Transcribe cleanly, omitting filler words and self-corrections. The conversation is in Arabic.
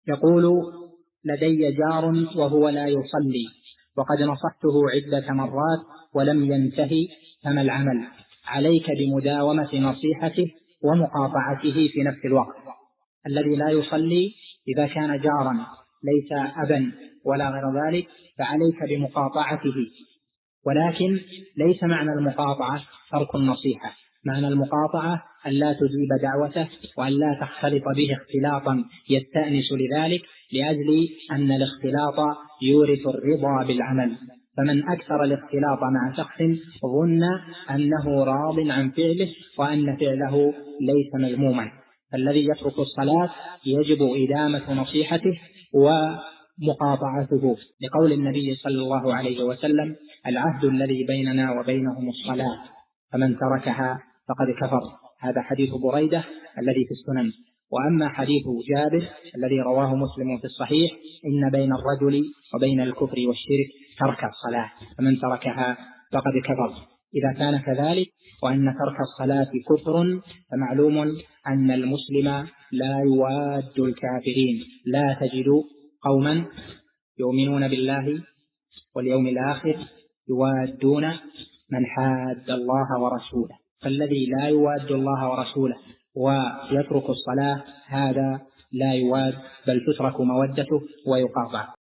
يقول: لدي جار وهو لا يصلي، وقد نصحته عدة مرات ولم ينتهي، فما العمل؟ عليك بمداومة نصيحته ومقاطعته في نفس الوقت. الذي لا يصلي إذا كان جارا ليس أبا ولا غير ذلك فعليك بمقاطعته، ولكن ليس معنى المقاطعة ترك النصيحة. معنى المقاطعة أن لا تجيب دعوته وأن لا تختلط به اختلاطا يستأنس لذلك، لأجل أن الاختلاط يورث الرضا بالعمل. فمن أكثر الاختلاط مع شخص ظن أنه راض عن فعله وأن فعله ليس مذموما. فالذي يترك الصلاة يجب إدامة نصيحته ومقاطعته، لقول النبي صلى الله عليه وسلم: العهد الذي بيننا وبينهم الصلاة، فمن تركها فقد كفر. هذا حديث بريدة الذي في السنن. وأما حديث جابر الذي رواه مسلم في الصحيح: إن بين الرجل وبين الكفر والشرك ترك الصلاة، فمن تركها فقد كفر. إذا كان كذلك وأن ترك الصلاة كفر، فمعلوم أن المسلم لا يواد الكافرين. لا تجد قوما يؤمنون بالله واليوم الآخر يوادون من حاد الله ورسوله. فالذي لا يواد الله ورسوله ويترك الصلاة هذا لا يواد، بل تترك مودته ويقاطع.